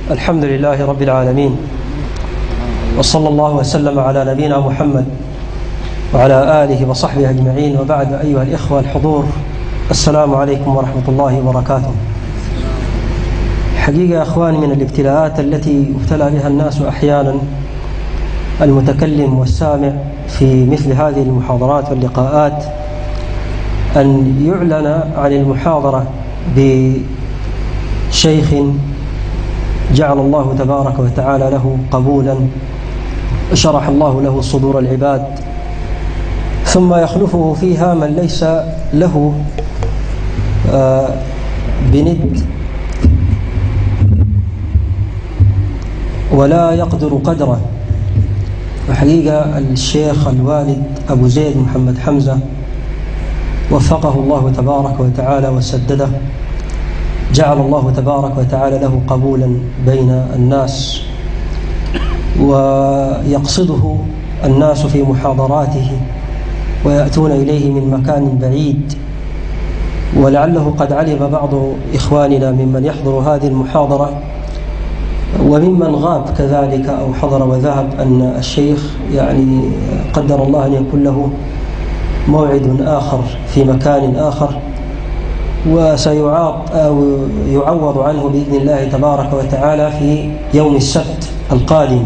الحمد لله رب العالمين، وصلى الله وسلم على نبينا محمد وعلى آله وصحبه أجمعين، وبعد. أيها الإخوة الحضور، السلام عليكم ورحمة الله وبركاته. حقيقة أخواني، من الابتلاءات التي ابتلى بها الناس أحيانا المتكلم والسامع في مثل هذه المحاضرات واللقاءات أن يعلن عن المحاضرة بشيخ جعل الله تبارك وتعالى له قبولا، شرح الله له صدور العباد، ثم يخلفه فيها من ليس له بند ولا يقدر قدره. وحقيقة الشيخ الوالد أبو زيد محمد حمزة وفقه الله تبارك وتعالى وسدده، جعل الله تبارك وتعالى له قبولا بين الناس، ويقصده الناس في محاضراته ويأتون إليه من مكان بعيد. ولعله قد علم بعض إخواننا ممن يحضر هذه المحاضرة وممن غاب كذلك أو حضر وذهب أن الشيخ قدر الله أن يكون له موعد آخر في مكان آخر، وسيعوض عنه بإذن الله تبارك وتعالى في يوم السبت القادم.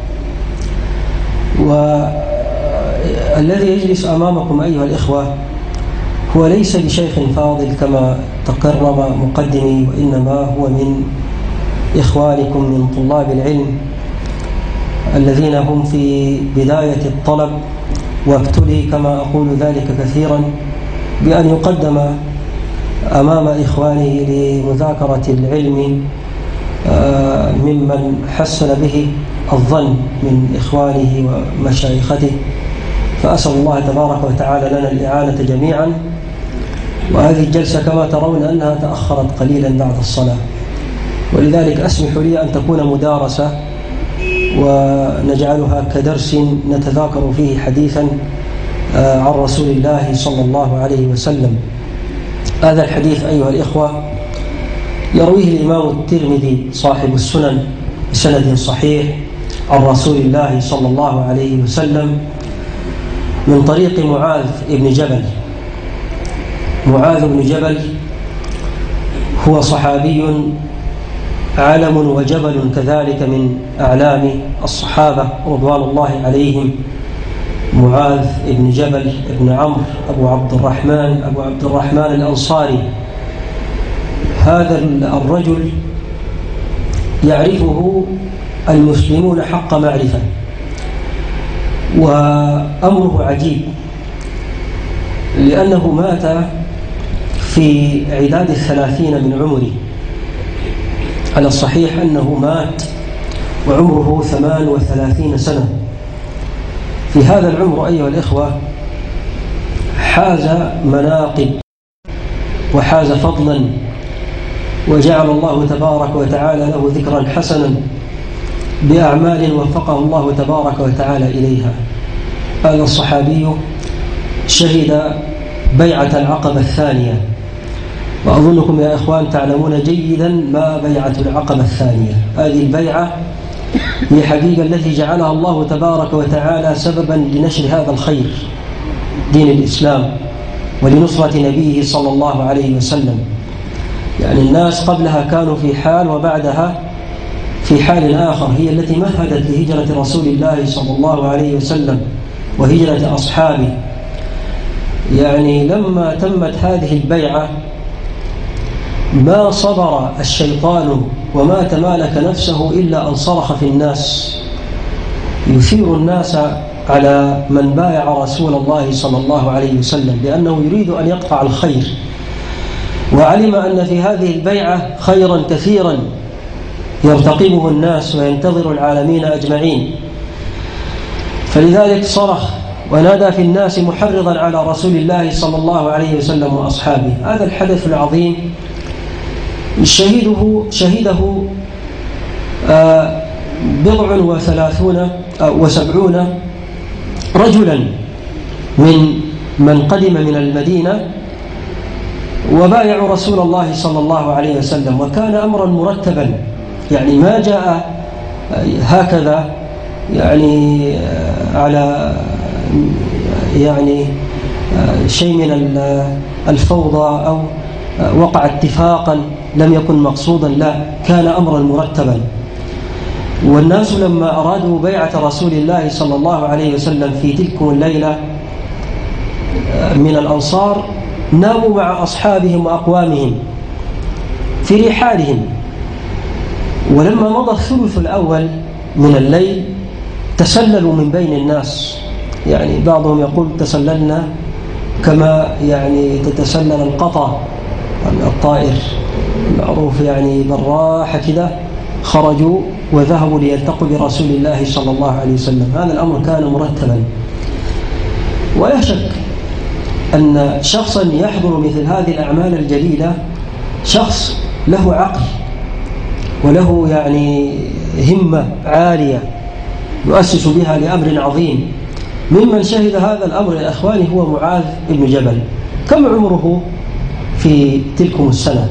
والذي يجلس أمامكم أيها الإخوة هو ليس بشيخ فاضل كما تقرر مقدمي، وإنما هو من إخوانكم من طلاب العلم الذين هم في بداية الطلب، وابتلي كما أقول ذلك كثيرا بأن يقدم أمام إخوانه لمذاكرة العلم ممن حسن به الظن من إخوانه ومشايخته. فأسأل الله تبارك وتعالى لنا الإعانة جميعا. وهذه الجلسة كما ترون أنها تأخرت قليلا بعد الصلاة، ولذلك أسمحوا لي أن تكون مدارسة ونجعلها كدرس نتذاكر فيه حديثا عن رسول الله صلى الله عليه وسلم. هذا الحديث أيها الإخوة يرويه الإمام الترمذي صاحب السنن بسند صحيح عن رسول الله صلى الله عليه وسلم من طريق معاذ بن جبل. معاذ بن جبل هو صحابي علم وجبل كذلك من أعلام الصحابة رضوان الله عليهم. معاذ بن جبل بن عمرو أبو عبد الرحمن الأنصاري. هذا الرجل يعرفه المسلمون حق معرفة، وأمره عجيب لأنه مات في عداد 30 من عمره. على الصحيح أنه مات وعمره 38 سنة. في هذا العمر أيها الإخوة حاز مناقب وحاز فضلا، وجعل الله تبارك وتعالى له ذكرا حسنا بأعمال وفقه الله تبارك وتعالى إليها. هذا الصحابي شهد بيعة العقبة الثانية، وأظنكم يا إخوان تعلمون جيدا ما بيعة العقبة الثانية. هذه البيعة هي حقيقة التي جعلها الله تبارك وتعالى سببا لنشر هذا الخير دين الإسلام ولنصرة نبيه صلى الله عليه وسلم. الناس قبلها كانوا في حال وبعدها في حال آخر، هي التي مهدت لهجرة رسول الله صلى الله عليه وسلم وهجرة أصحابه. لما تمت هذه البيعة ما صبر الشيطان وما تمالك نفسه إلا أن صرخ في الناس يثير الناس على من بايع رسول الله صلى الله عليه وسلم، لأنه يريد أن يقطع الخير، وعلم أن في هذه البيعة خيرا كثيرا يرتقبه الناس وينتظر العالمين أجمعين. فلذلك صرخ ونادى في الناس محرضا على رسول الله صلى الله عليه وسلم وأصحابه. هذا الحدث العظيم شهده 70 رجلا من قدم من المدينة وبايعوا رسول الله صلى الله عليه وسلم. وكان أمرا مرتبا، يعني ما جاء هكذا يعني على يعني شيء من الفوضى أو وقع اتفاقا لم يكن مقصودا، لا، كان أمرا مرتبا. والناس لما أرادوا بيعة رسول الله صلى الله عليه وسلم في تلك الليلة من الأنصار ناموا مع أصحابهم وأقوامهم في رحالهم، ولما مضى الثلث الأول من الليل تسللوا من بين الناس، يعني بعضهم يقول تسللنا كما يعني تتسلل القطا الطائر المعروف يعني بالراحة كذا، خرجوا وذهبوا ليلتقوا برسول الله صلى الله عليه وسلم. هذا الأمر كان مرتبا. ولا شك أن شخصا يحضر مثل هذه الأعمال الجليلة شخص له عقل وله يعني همة عالية يؤسس بها لأمر عظيم. ممن شهد هذا الأمر يا أخواني هو معاذ بن جبل. كم عمره في تلكم السنة؟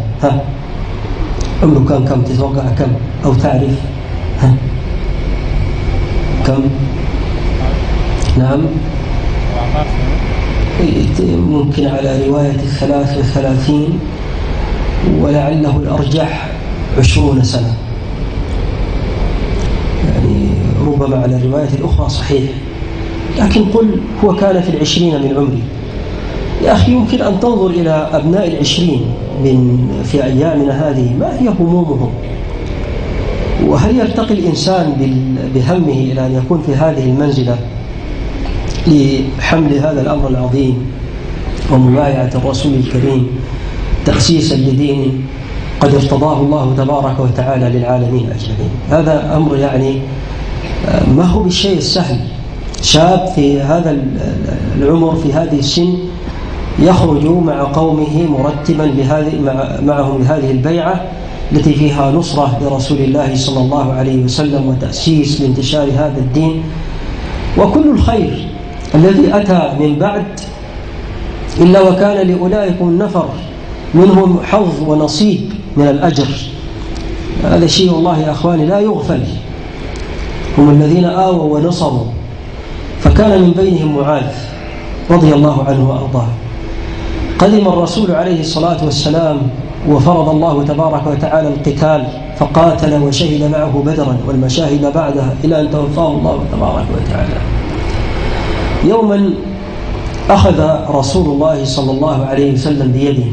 عمره كم تتوقع؟ كم أو تعرف؟ كم؟ نعم، ممكن على رواية 33 ولعله الأرجح 20 سنة، يعني ربما على الرواية الأخرى صحيح، لكن قل هو كان في 20 من عمري. يا أخي يمكن أن تنظر إلى أبناء 20 في أيامنا هذه، ما هي همومهم؟ وهل يرتقي الإنسان بهمه إلى أن يكون في هذه المنزلة لحمل هذا الأمر العظيم ومبايعة الرسول الكريم تأسيسا لدين قد ارتضاه الله تبارك وتعالى للعالمين أجمعين؟ هذا أمر يعني ما هو بالشيء السهل. شاب في هذا العمر في هذه السن يخرج مع قومه مرتبا معهم لهذه البيعة التي فيها نصرة لرسول الله صلى الله عليه وسلم وتأسيس لانتشار هذا الدين. وكل الخير الذي أتى من بعد إلا وكان لأولئك النفر منهم حظ ونصيب من الأجر. هذا شيء والله يا أخواني لا يغفل. هم الذين آووا ونصروا، فكان من بينهم معاذ رضي الله عنه وأرضاه. قدم الرسول عليه الصلاة والسلام وفرض الله تبارك وتعالى القتال، فقاتل وشهد معه بدرا والمشاهد بعدها إلى أن توفاه الله تبارك وتعالى. يوما أخذ رسول الله صلى الله عليه وسلم بيده،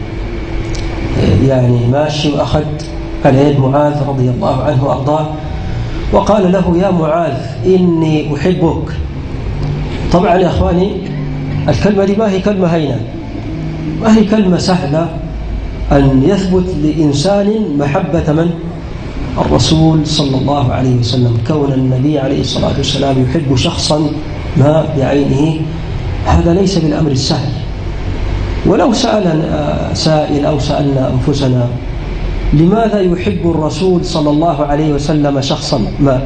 يعني ماشي، وأخذ على يد معاذ رضي الله عنه وأرضاه وقال له: يا معاذ إني أحبك. طبعا يا أخواني الكلمة دي ما هي كلمة هينة، ما هي كلمة سهلة أن يثبت لإنسان محبة من؟ الرسول صلى الله عليه وسلم. كون النبي عليه الصلاة والسلام يحب شخصا ما بعينه هذا ليس بالأمر السهل. ولو سأل سائل أو سألنا أنفسنا لماذا يحب الرسول صلى الله عليه وسلم شخصا ما؟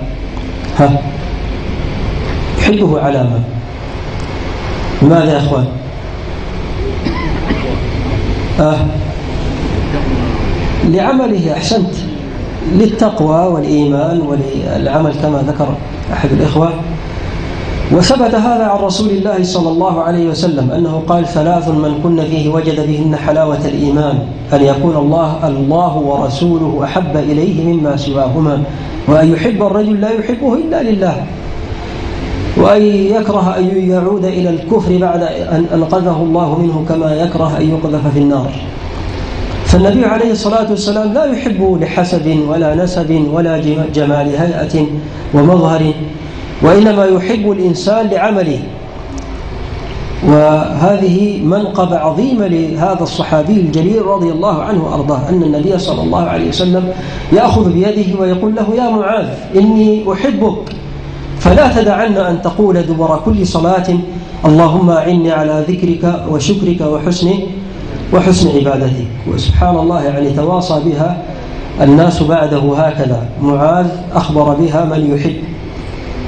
يحبه على ما؟ لماذا يا أخوان؟ لعمله، أحسنت، للتقوى والإيمان وللعمل كما ذكر أحد الإخوة. وثبت هذا عن رسول الله صلى الله عليه وسلم أنه قال: 3 من كن فيه وجد بهن حلاوة الإيمان، أن يكون الله ورسوله أحب إليه مما سواهما، وأن يحب الرجل لا يحبه إلا لله، وأن يكره أن يعود إلى الكفر بعد أن أنقذه الله منه كما يكره أن يقذف في النار. فالنبي عليه الصلاة والسلام لا يحب لحسب ولا نسب ولا جمال هيئة ومظهر، وإنما يحب الإنسان لعمله. وهذه منقبة عظيمة لهذا الصحابي الجليل رضي الله عنه وأرضاه، أن النبي صلى الله عليه وسلم يأخذ بيده ويقول له: يا معاذ إني أحبك، فلا تدعن أن تقول دبر كل صلاة: اللهم أعني على ذكرك وشكرك وحسن عبادتك. وسبحان الله، يعني تواصى بها الناس بعده هكذا. معاذ أخبر بها من يحب.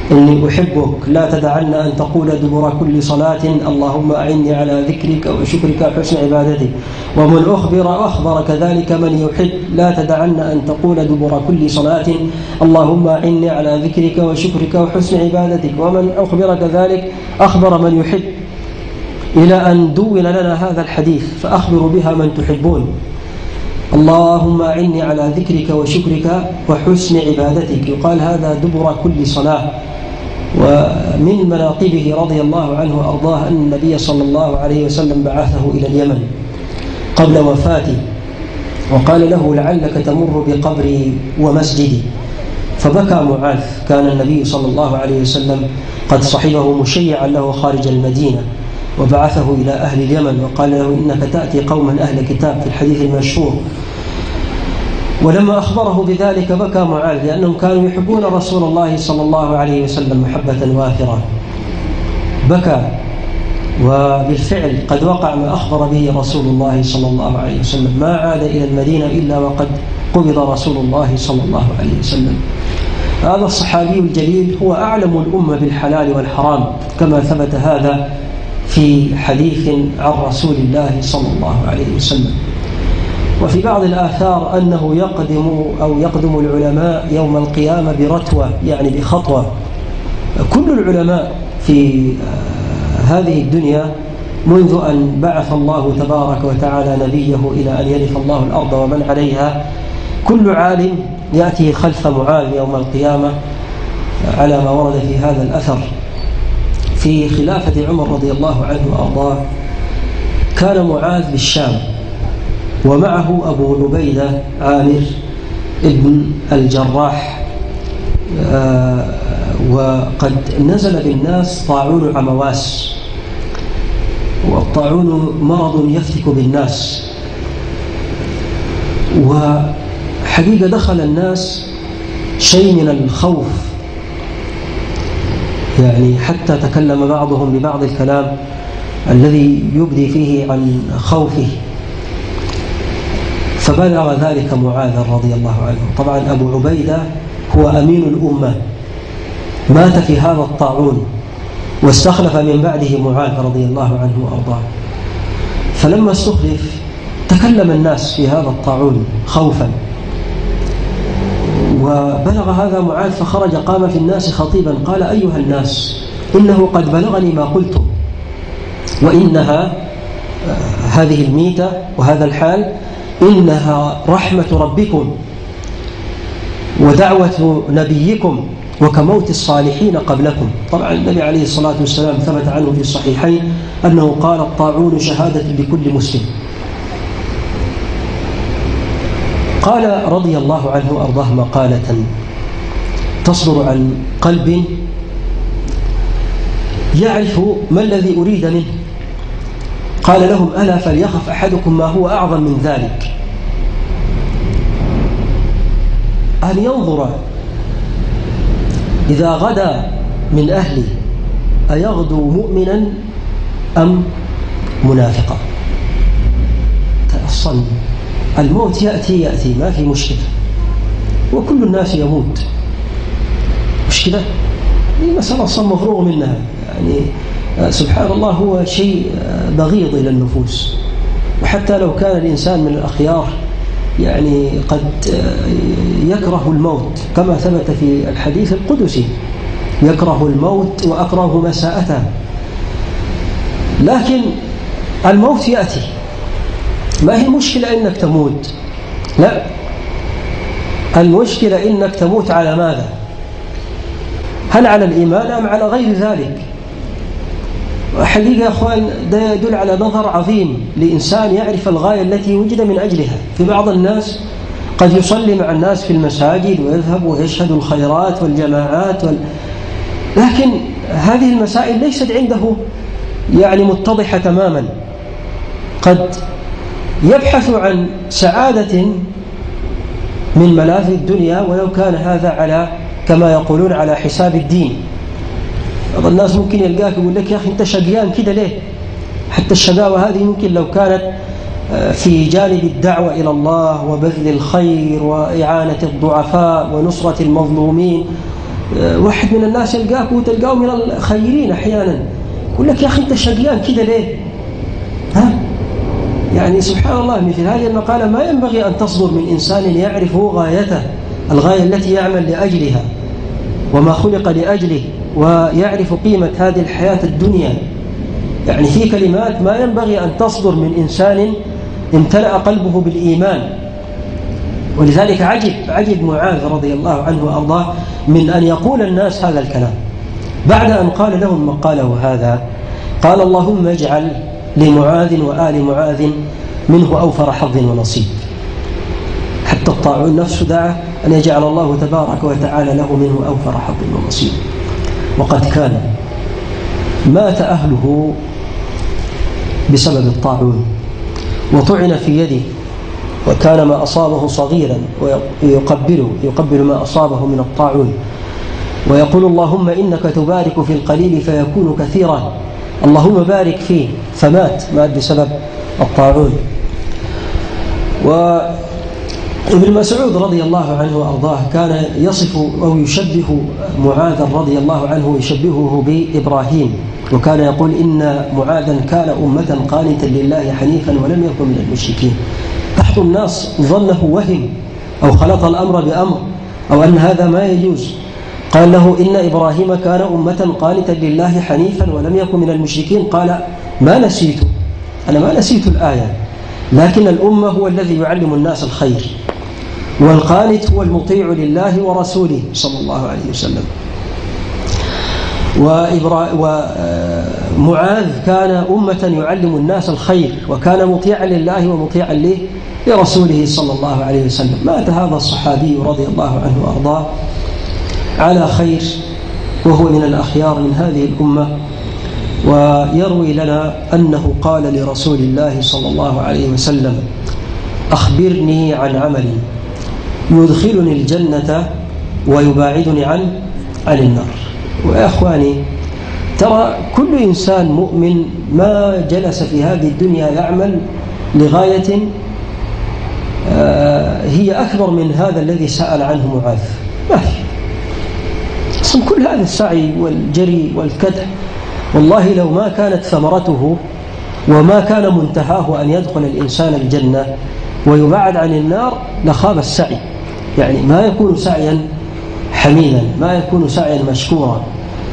إني أحبك لا تدعن أن تقول دبر كل صلاة اللهم أعني على ذكرك وشكرك وحسن عبادتك. ومن أخبر كذلك من يحب لا تدعن أن تقول دبر كل صلاة اللهم أعني على ذكرك وشكرك وحسن عبادتك. ومن أخبر كذلك أخبر من يحب إلى أن دون لنا هذا الحديث فأخبروا بها من تحبون. اللهم أعني على ذكرك وشكرك وحسن عبادتك، يقال هذا دبر كل صلاة. ومن مناقبه رضي الله عنه وأرضاه أن النبي صلى الله عليه وسلم بعثه إلى اليمن قبل وفاته وقال له لعلك تمر بقبري ومسجدي، فبكى معاذ. كان النبي صلى الله عليه وسلم قد صحبه مشيعا له خارج المدينة وبعثه إلى أهل اليمن وقال له إنك تأتي قوما أهل كتاب في الحديث المشهور. ولما أخبره بذلك بكى معاذ لأنهم كانوا يحبون رسول الله صلى الله عليه وسلم محبة وافرة، بكى. وبالفعل قد وقع ما أخبر به رسول الله صلى الله عليه وسلم، ما عاد إلى المدينة إلا وقد قبض رسول الله صلى الله عليه وسلم. هذا الصحابي الجليل هو أعلم الأمة بالحلال والحرام كما ثبت هذا في حديث عن رسول الله صلى الله عليه وسلم. وفي بعض الآثار أنه يقدم العلماء يوم القيامة برتوة، يعني بخطوة. كل العلماء في هذه الدنيا منذ أن بعث الله تبارك وتعالى نبيه إلى أن يرث الله الأرض ومن عليها، كل عالم يأتي خلف معاذ يوم القيامة على ما ورد في هذا الأثر. في خلافة عمر رضي الله عنه وأرضاه كان معاذ بالشام ومعه أبو عبيدة عامر ابن الجراح، وقد نزل بالناس طاعون عمواس، والطاعون مرض يفتك بالناس. وحقيقة دخل الناس شيء من الخوف، يعني حتى تكلم بعضهم ببعض الكلام الذي يبدي فيه عن خوفه. فبلغ ذلك معاذ رضي الله عنه. طبعا أبو عبيدة هو أمين الأمة، مات في هذا الطاعون واستخلف من بعده معاذ رضي الله عنه وأرضاه. فلما استخلف تكلم الناس في هذا الطاعون خوفا، وبلغ هذا معاذ فخرج قام في الناس خطيبا قال أيها الناس إنه قد بلغني ما قلتم، وإنها هذه الميتة وهذا الحال إنها رحمة ربكم ودعوة نبيكم وكموت الصالحين قبلكم. طبعا النبي عليه الصلاة والسلام ثبت عنه في الصحيحين أنه قال الطاعون شهادة لكل مسلم. قال رضي الله عنه وأرضاه مقالة تصدر عن قلب يعرف ما الذي أريد منه. قال لهم ألا فليخف أحدكم ما هو أعظم من ذلك، أن ينظر إذا غدا من أهله أيغدو مؤمنا أم منافقا. أصلا الموت يأتي ما في مشكلة، وكل الناس يموت، مشكلة هي مسألة أصلا مفروغ منها. يعني سبحان الله هو شيء بغيض إلى النفوس. وحتى لو كان الإنسان من الأخيار يعني قد يكره الموت كما ثبت في الحديث القدسي يكره الموت وأكره مساءته، لكن الموت يأتي. ما هي المشكلة إنك تموت؟ لا، المشكلة إنك تموت على ماذا؟ هل على الإيمان أم على غير ذلك؟ حقيقة يا أخوان ده يدل على نظر عظيم لإنسان يعرف الغاية التي وجد من أجلها. في بعض الناس قد يصلي مع الناس في المساجد ويذهب ويشهد الخيرات والجماعات لكن هذه المسائل ليست عنده يعني متضحة تماما. قد يبحث عن سعادة من ملاذ الدنيا ولو كان هذا على كما يقولون على حساب الدين. بعض الناس ممكن يلقاك يقول لك يا أخي أنت شقيان كده ليه؟ حتى الشقاوة هذه ممكن لو كانت في جانب الدعوة إلى الله وبذل الخير وإعانة الضعفاء ونصرة المظلومين واحد من الناس يلقاك وتلقاه من الخيرين أحيانا، يقول لك يا أخي أنت شقيان كذا ليه؟ يعني سبحان الله، مثل هذه المقالة ما ينبغي أن تصدر من إنسان يعرف غايته، الغاية التي يعمل لأجلها وما خلق لأجله، ويعرف قيمة هذه الحياة الدنيا. يعني في كلمات ما ينبغي أن تصدر من إنسان امتلأ قلبه بالإيمان. ولذلك عجب معاذ رضي الله عنه وأرضاه من أن يقول الناس هذا الكلام بعد أن قال لهم من قاله هذا. قال اللهم اجعل لمعاذ وآل معاذ منه أوفر حظ ونصيب. حتى الطاعون نفسه دعا أن يجعل الله تبارك وتعالى له منه أوفر حظ ونصيب. وقد كان مات أهله بسبب الطاعون وطعن في يده، وكان ما أصابه صغيرا ويقبل ما أصابه من الطاعون، ويقول اللهم إنك تبارك في القليل فيكون كثيرا، اللهم بارك فيه، فمات بسبب الطاعون. وابن مسعود رضي الله عنه وأرضاه كان يصف أو يشبه معاذ رضي الله عنه، يشبهه بإبراهيم، وكان يقول إن معاذا كان أمة قانتا لله حنيفا ولم يكن من المشركين. بعض الناس ظنه وهم أو خلط الأمر بأمر أو أن هذا ما يجوز. قال له إن إبراهيم كان أمة قانتا لله حنيفا ولم يكن من المشركين. قال ما نسيت، أنا ما نسيت الآية، لكن الأمة هو الذي يعلم الناس الخير، والقانت هو المطيع لله ورسوله صلى الله عليه وسلم. ومعاذ كان أمة يعلم الناس الخير، وكان مطيعا لله ومطيعا لرسوله صلى الله عليه وسلم. مات هذا الصحابي رضي الله عنه وأرضاه على خير، وهو من الأخيار من هذه الأمة. ويروي لنا أنه قال لرسول الله صلى الله عليه وسلم أخبرني عن عمل يدخلني الجنة ويباعدني عن النار. ويا أخواني، ترى كل إنسان مؤمن ما جلس في هذه الدنيا يعمل لغاية هي أكبر من هذا الذي سأل عنه معاذ. ما في أصلا كل هذا السعي والجري والكدح، والله لو ما كانت ثمرته وما كان منتهاه أن يدخل الإنسان الجنة ويبعد عن النار لخاب السعي. يعني ما يكون سعيا حميدا، ما يكون سعيا مشكورا.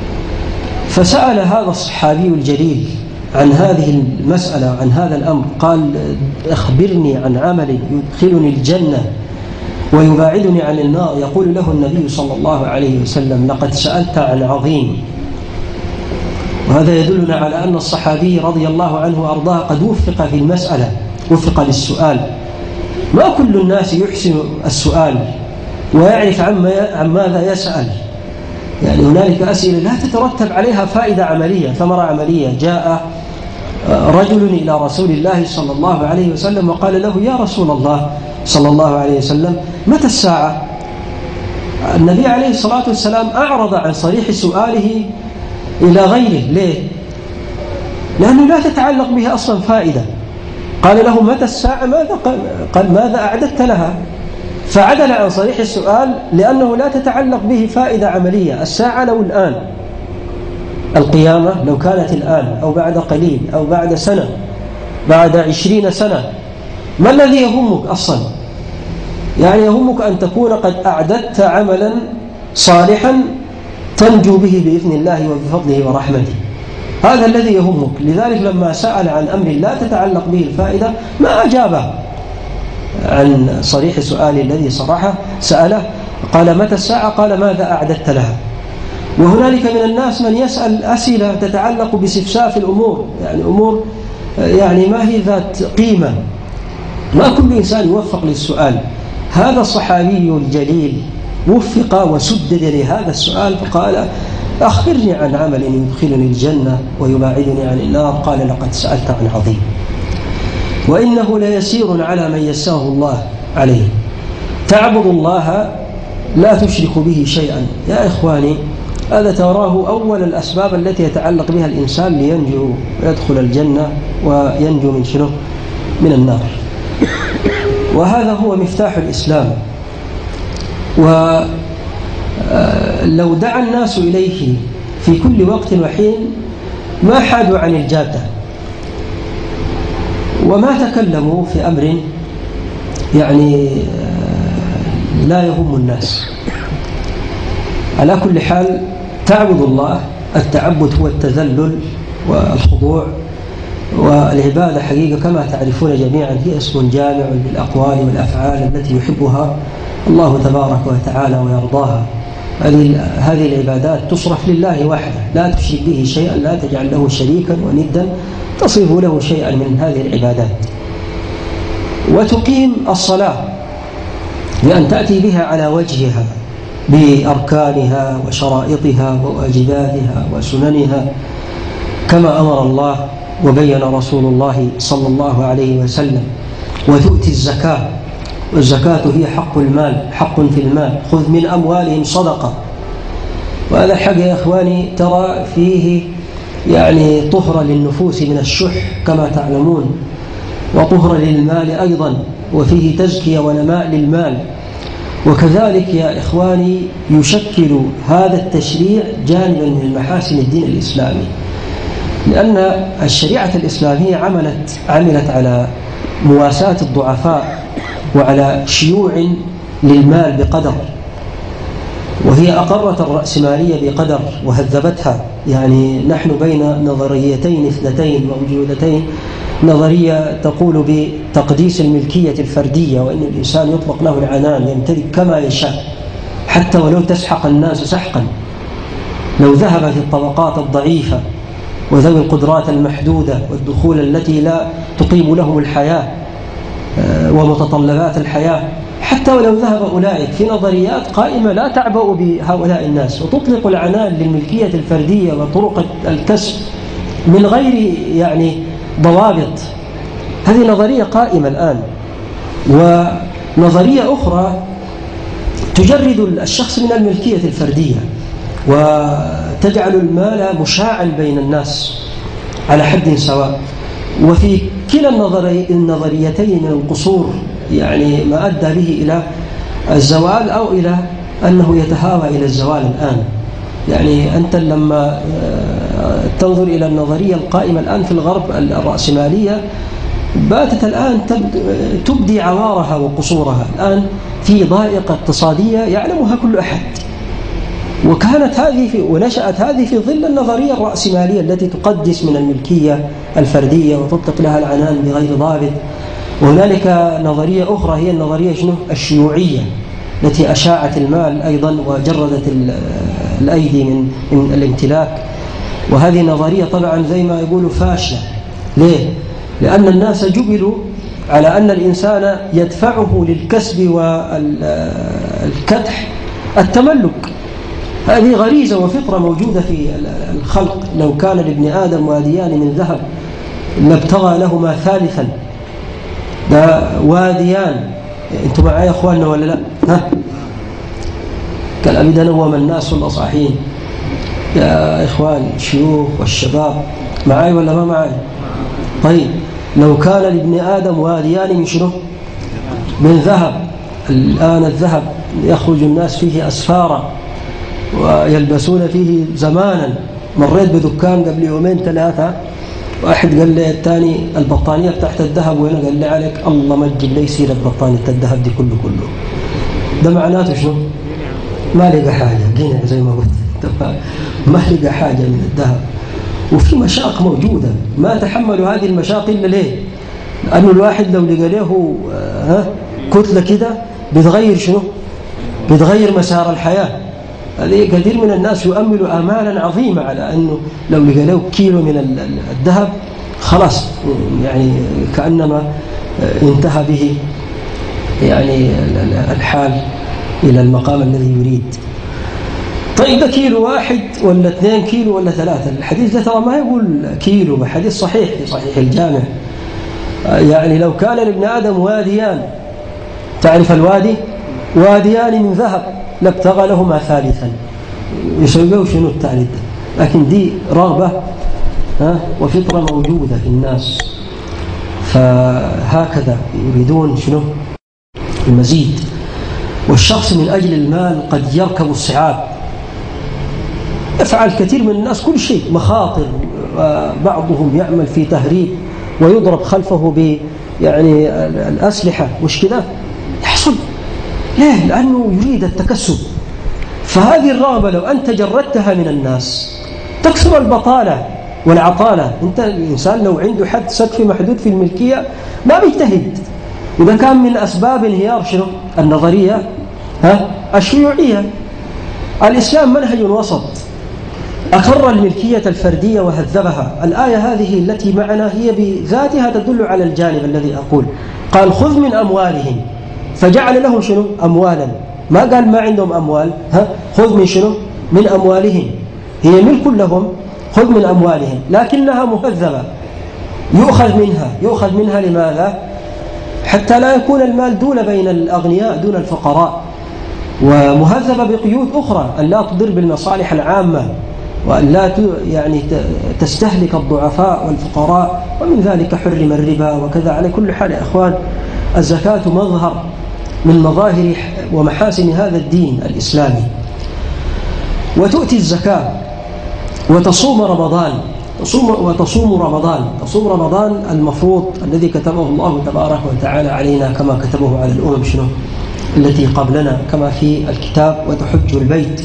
فسأل هذا الصحابي الجليل عن هذه المسألة، عن هذا الأمر، قال أخبرني عن عمل يدخلني الجنة ويباعدني عن النار. يقول له النبي صلى الله عليه وسلم لقد سألت عن عظيم. وهذا يدلنا على أن الصحابي رضي الله عنه وأرضاه قد وفق في المسألة، وفق للسؤال. ما كل الناس يحسن السؤال ويعرف عن ماذا يسأل. يعني هنالك أسئلة لا تترتب عليها فائدة عملية، ثمرة عملية. جاء رجل إلى رسول الله صلى الله عليه وسلم وقال له يا رسول الله صلى الله عليه وسلم متى الساعة؟ النبي عليه الصلاة والسلام أعرض عن صريح سؤاله إلى غيره. ليه؟ لأنه لا تتعلق به أصلا فائدة. قال له متى الساعة؟ ماذا قال ماذا أعددت لها؟ فعدل عن صريح السؤال لأنه لا تتعلق به فائدة عملية. الساعة لو الآن، القيامة لو كانت الآن أو بعد قليل أو بعد سنة، بعد 20 سنة، ما الذي يهمك أصلا؟ يعني يهمك أن تكون قد أعددت عملا صالحا تنجو به بإذن الله وبفضله ورحمته. هذا الذي يهمك. لذلك لما سأل عن أمر لا تتعلق به الفائدة ما أجابه عن صريح سؤال الذي صرحه سأله. قال متى الساعة؟ قال ماذا أعددت لها؟ وهنالك من الناس من يسأل أسئلة تتعلق بسفساف الأمور، يعني أمور يعني ما هي ذات قيمة. ما كل إنسان يوفق للسؤال. هذا الصحابي الجليل وفق وسدد لهذا السؤال، فقال أخبرني عن عمل يدخلني الجنة ويباعدني عن النار. قال لقد سألت عن عظيم، وإنه ليسير على من يسره الله عليه. تعبد الله لا تشرك به شيئا. يا إخواني، هذا تراه أول الأسباب التي يتعلق بها الإنسان لينجو ويدخل الجنة وينجو من شنو؟ من النار. وهذا هو مفتاح الإسلام. لو دعا الناس إليه في كل وقت وحين ما حادوا عن الجادة وما تكلموا في أمر يعني لا يهم الناس. على كل حال تعبد الله، التعبد هو التذلل والخضوع، والعبادة حقيقة كما تعرفون جميعا هي اسم جامع للأقوال والأفعال التي يحبها الله تبارك وتعالى ويرضاها. هذه العبادات تصرف لله وحده، لا تشرك به شيئا، لا تجعل له شريكا وندا تصرف له شيئا من هذه العبادات. وتقيم الصلاة بأن تأتي بها على وجهها بأركانها وشرائطها وواجباتها وسننها كما أمر الله وبين رسول الله صلى الله عليه وسلم. وتؤتي الزكاة، والزكاة هي حق المال، حق في المال، خذ من أموالهم صدقة. وهذا الحق يا إخواني ترى فيه يعني طهرة للنفوس من الشح كما تعلمون، وطهرة للمال أيضا، وفيه تزكية ونماء للمال. وكذلك يا إخواني يشكل هذا التشريع جانبا من محاسن الدين الإسلامي، لأن الشريعة الإسلامية عملت على مواساة الضعفاء وعلى شيوع للمال بقدر، وهي أقرت الرأسمالية بقدر وهذبتها. يعني نحن بين نظريتين اثنتين موجودتين، نظرية تقول بتقديس الملكية الفردية، وأن الإنسان يطلق له العنان يمتلك كما يشاء حتى ولو تسحق الناس سحقا، لو ذهب في الطبقات الضعيفة وذوي القدرات المحدودة والدخول التي لا تقيم لهم الحياة ومتطلبات الحياة، حتى ولو ذهب أولئك في نظريات قائمة لا تعبأ بهؤلاء الناس وتطلق العنان للملكية الفردية وطرق الكسب من غير يعني ضوابط. هذه نظرية قائمة الآن. ونظرية أخرى تجرد الشخص من الملكية الفردية وتجعل المال مشاعا بين الناس على حد سواء. وفي كلا النظريتين من القصور يعني ما أدى به إلى الزوال أو إلى أنه يتهاوى إلى الزوال الآن. يعني أنت لما تنظر إلى النظرية القائمة الآن في الغرب الرأسمالية باتت الآن تبدي عوارها وقصورها الآن في ضائقة اقتصادية يعلمها كل أحد. وكانت ونشأت هذه في ظل النظرية الرأسمالية التي تقدس من الملكية الفردية وتطلق لها العنان بغير ضابط. وهنالك نظرية أخرى هي النظرية الشيوعية التي أشاعت المال أيضا وجردت الأيدي من الامتلاك. وهذه نظرية طبعا زي ما يقولوا فاشلة. ليه؟ لأن الناس جبلوا على أن الإنسان يدفعه للكسب والكدح التملك. هذه غريزة وفطرة موجودة في الخلق. لو كان لابن آدم واديان من ذهب لابتغى لهما ثالثا. ده واديان، انتم معايا يا اخواننا ولا لا؟ ها كالأبدا نوم الناس والأصاحين يا إخوان الشيوخ والشباب، معاي ولا ما معاي؟ طيب لو كان لابن آدم واديان من شنو؟ من ذهب. الآن الذهب يخرج الناس فيه أسفارا ويلبسون فيه زمانا. مريت بدكان قبل يومين ثلاثة، واحد قال لي الثاني البطانية بتاعت الذهب وين؟ قال لي عليك الله ما تجيب لي سيرة بطانية الذهب دي كله. ده معناته شنو؟ ما لقى حاجة، قينع زي ما قلت، ما لقى حاجة من الذهب. وفي مشاق موجودة ما تحملوا هذه المشاق إلا ليه؟ لأنه الواحد لو لقى له كتلة كده بتغير شنو؟ بتغير مسار الحياة. هذه كثير من الناس يؤمل آمالا عظيمة على أنه لو لقى له كيلو من الذهب خلاص يعني كأنما انتهى به يعني الحال إلى المقام الذي يريد. طيب ده كيلو واحد ولا 2 كيلو ولا 3؟ الحديث ده ترى ما يقول كيلو، حديث صحيح في صحيح الجامع. يعني لو كان لابن آدم واديان، تعرف الوادي؟ واديان من ذهب لابتغى لهما ثالثا. يسويه شنو الثالث؟ لكن دي رغبة وفطرة موجودة في الناس، فهكذا يريدون شنو؟ المزيد. والشخص من أجل المال قد يركب الصعاب، يفعل كثير من الناس كل شيء، مخاطر، بعضهم يعمل في تهريب ويضرب خلفه يعني الأسلحة، مشكلة يحصل. ليه؟ لأنه يريد التكسب. فهذه الرغبة لو أنت جردتها من الناس تكسر البطالة والعطالة. أنت الإنسان لو عنده حد سقف محدود في الملكية ما بيجتهد. إذا كان من أسباب انهيار شنو؟ النظرية الشيوعية. الإسلام منهج وسط، أقر الملكية الفردية وهذبها. الآية هذه التي معنا هي بذاتها تدل على الجانب الذي أقول. قال خذ من أموالهم، فجعل لهم شنو؟ أموالا. ما قال ما عندهم أموال، خذ من شنو؟ من أموالهم. هي ملك لهم، خذ من أموالهم، لكنها مهذبة، يؤخذ منها لماذا؟ حتى لا يكون المال دون بين الأغنياء دون الفقراء، ومهذبة بقيود أخرى، أن لا تضر بالمصالح العامة، وأن لا يعني تستهلك الضعفاء والفقراء، ومن ذلك حرم الربا وكذا. على كل حال يا أخوان، الزكاة مظهر من مظاهر ومحاسن هذا الدين الإسلامي. وتؤتي الزكاة وتصوم رمضان، تصوم رمضان المفروض الذي كتبه الله تبارك وتعالى علينا، كما كتبه على الأمم شنو التي قبلنا، كما في الكتاب وتحج البيت.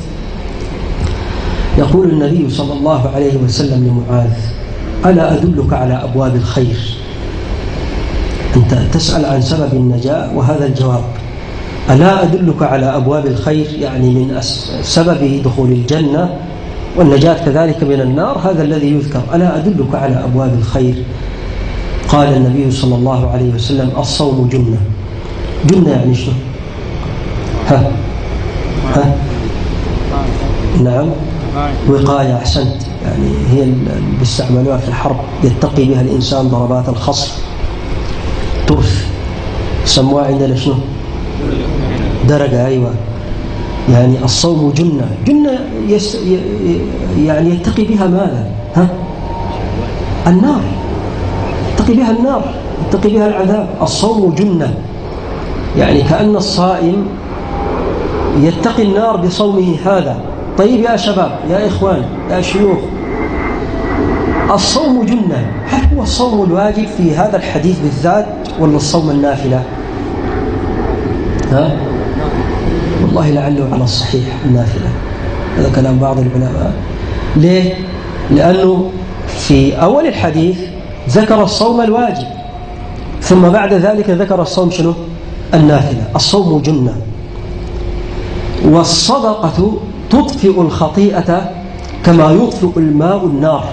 يقول النبي صلى الله عليه وسلم لمعاذ: ألا أدلك على أبواب الخير؟ أنت تسأل عن سبب النجاة وهذا الجواب. ألا أدلك على أبواب الخير، يعني من سبب دخول الجنة والنجاة كذلك من النار، هذا الذي يذكر. ألا أدلك على أبواب الخير؟ قال النبي صلى الله عليه وسلم: الصوم جنة يعني شنو؟ نعم، وقاية. أحسنت، يعني هي اللي بيستعملوها في الحرب، يتقي بها الإنسان ضربات الخصف. ترث سموها عندنا شنو؟ درجة. أيوة، يعني الصوم جنة يعني يتقي بها ماذا؟ النار، يتقي بها النار، يتقي بها العذاب. الصوم جنة، يعني كأن الصائم يتقي النار بصومه هذا. طيب يا شباب، يا إخوان، يا شيوخ، الصوم جنة، هل هو الصوم الواجب في هذا الحديث بالذات ولا الصوم النافلة؟ والله لعله على الصحيح النافلة، هذا كلام بعض العلماء. ليه؟ لأنه في أول الحديث ذكر الصوم الواجب، ثم بعد ذلك ذكر الصوم شنو؟ النافلة. الصوم جنة. والصدقة تطفئ الخطيئة كما يطفئ الماء النار.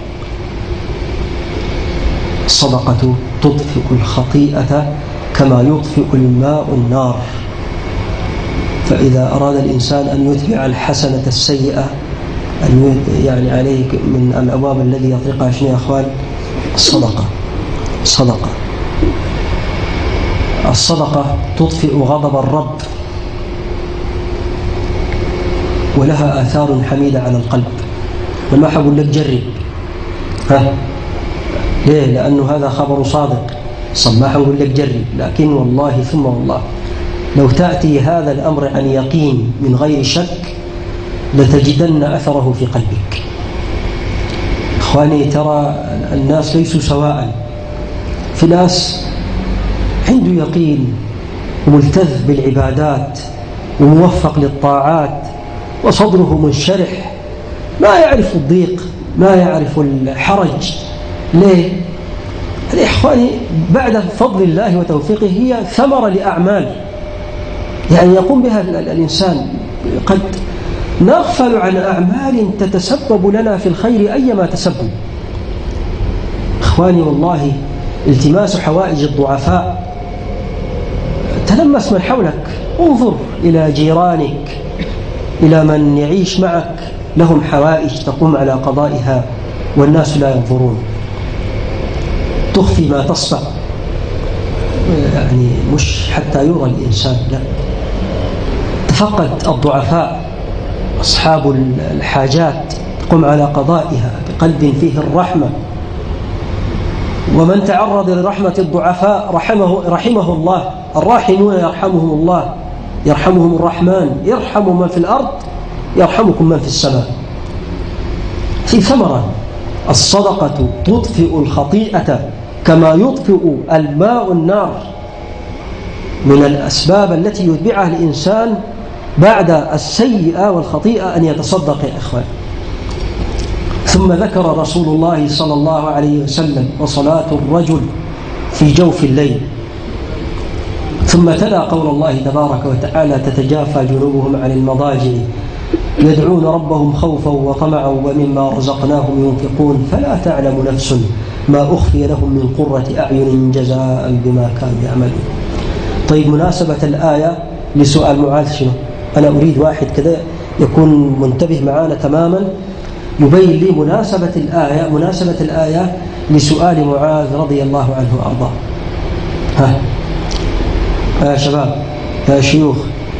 الصدقة تطفئ الخطيئة كما يطفئ الماء النار. فإذا أراد الإنسان أن يتبع الحسنة السيئة، يعني عليه من الأبواب الذي يطرقها شنو يا أخوان؟ الصدقة تطفئ غضب الرب، ولها آثار حميدة على القلب. وما حقول لك جرب، ليه؟ لأنه هذا خبر صادق، ما حقول لك جرب، لكن والله ثم والله لو تأتي هذا الأمر عن يقين من غير شك لتجدن أثره في قلبك. إخواني، ترى الناس ليسوا سواء. في ناس عنده يقين وملتذ بالعبادات وموفق للطاعات وصدره منشرح، ما يعرف الضيق، ما يعرف الحرج. ليه؟ هذه إخواني بعد فضل الله وتوفيقه هي ثمرة لأعمال يعني يقوم بها الإنسان. قد نغفل عن أعمال تتسبب لنا في الخير أيما تسبب. إخواني والله التماس حوائج الضعفاء، تلمس من حولك، انظر إلى جيرانك، إلى من يعيش معك لهم حوائج تقوم على قضائها والناس لا ينظرون. تخفي ما تصفى، يعني مش حتى يرى الإنسان، لا. تفقد الضعفاء أصحاب الحاجات، تقوم على قضائها بقلب فيه الرحمة. ومن تعرض لرحمة الضعفاء رحمه الله. الراحمون يرحمهم الله. يرحمهم الرحمن يرحم من في الأرض يرحمكم من في السماء. في ثمرة: الصدقة تطفئ الخطيئة كما يطفئ الماء النار. من الأسباب التي يتبعها الإنسان بعد السيئة والخطيئة أن يتصدق يا إخوان. ثم ذكر رسول الله صلى الله عليه وسلم وصلاة الرجل في جوف الليل، ثم تلا قول الله تبارك وتعالى: تتجافى جنوبهم عن المضاجع يدعون ربهم خوفا وطمعا ومما رزقناهم ينفقون فلا تعلم نفس ما أخفي لهم من قرة أعين جزاء بما كانوا يعملون. طيب، مناسبة الآية لسؤال معاذ شنو؟ أنا أريد واحد كذا يكون منتبه معانا تماما يبين لي مناسبة الآية لسؤال معاذ رضي الله عنه وأرضاه. ها يا شباب، يا شيوخ،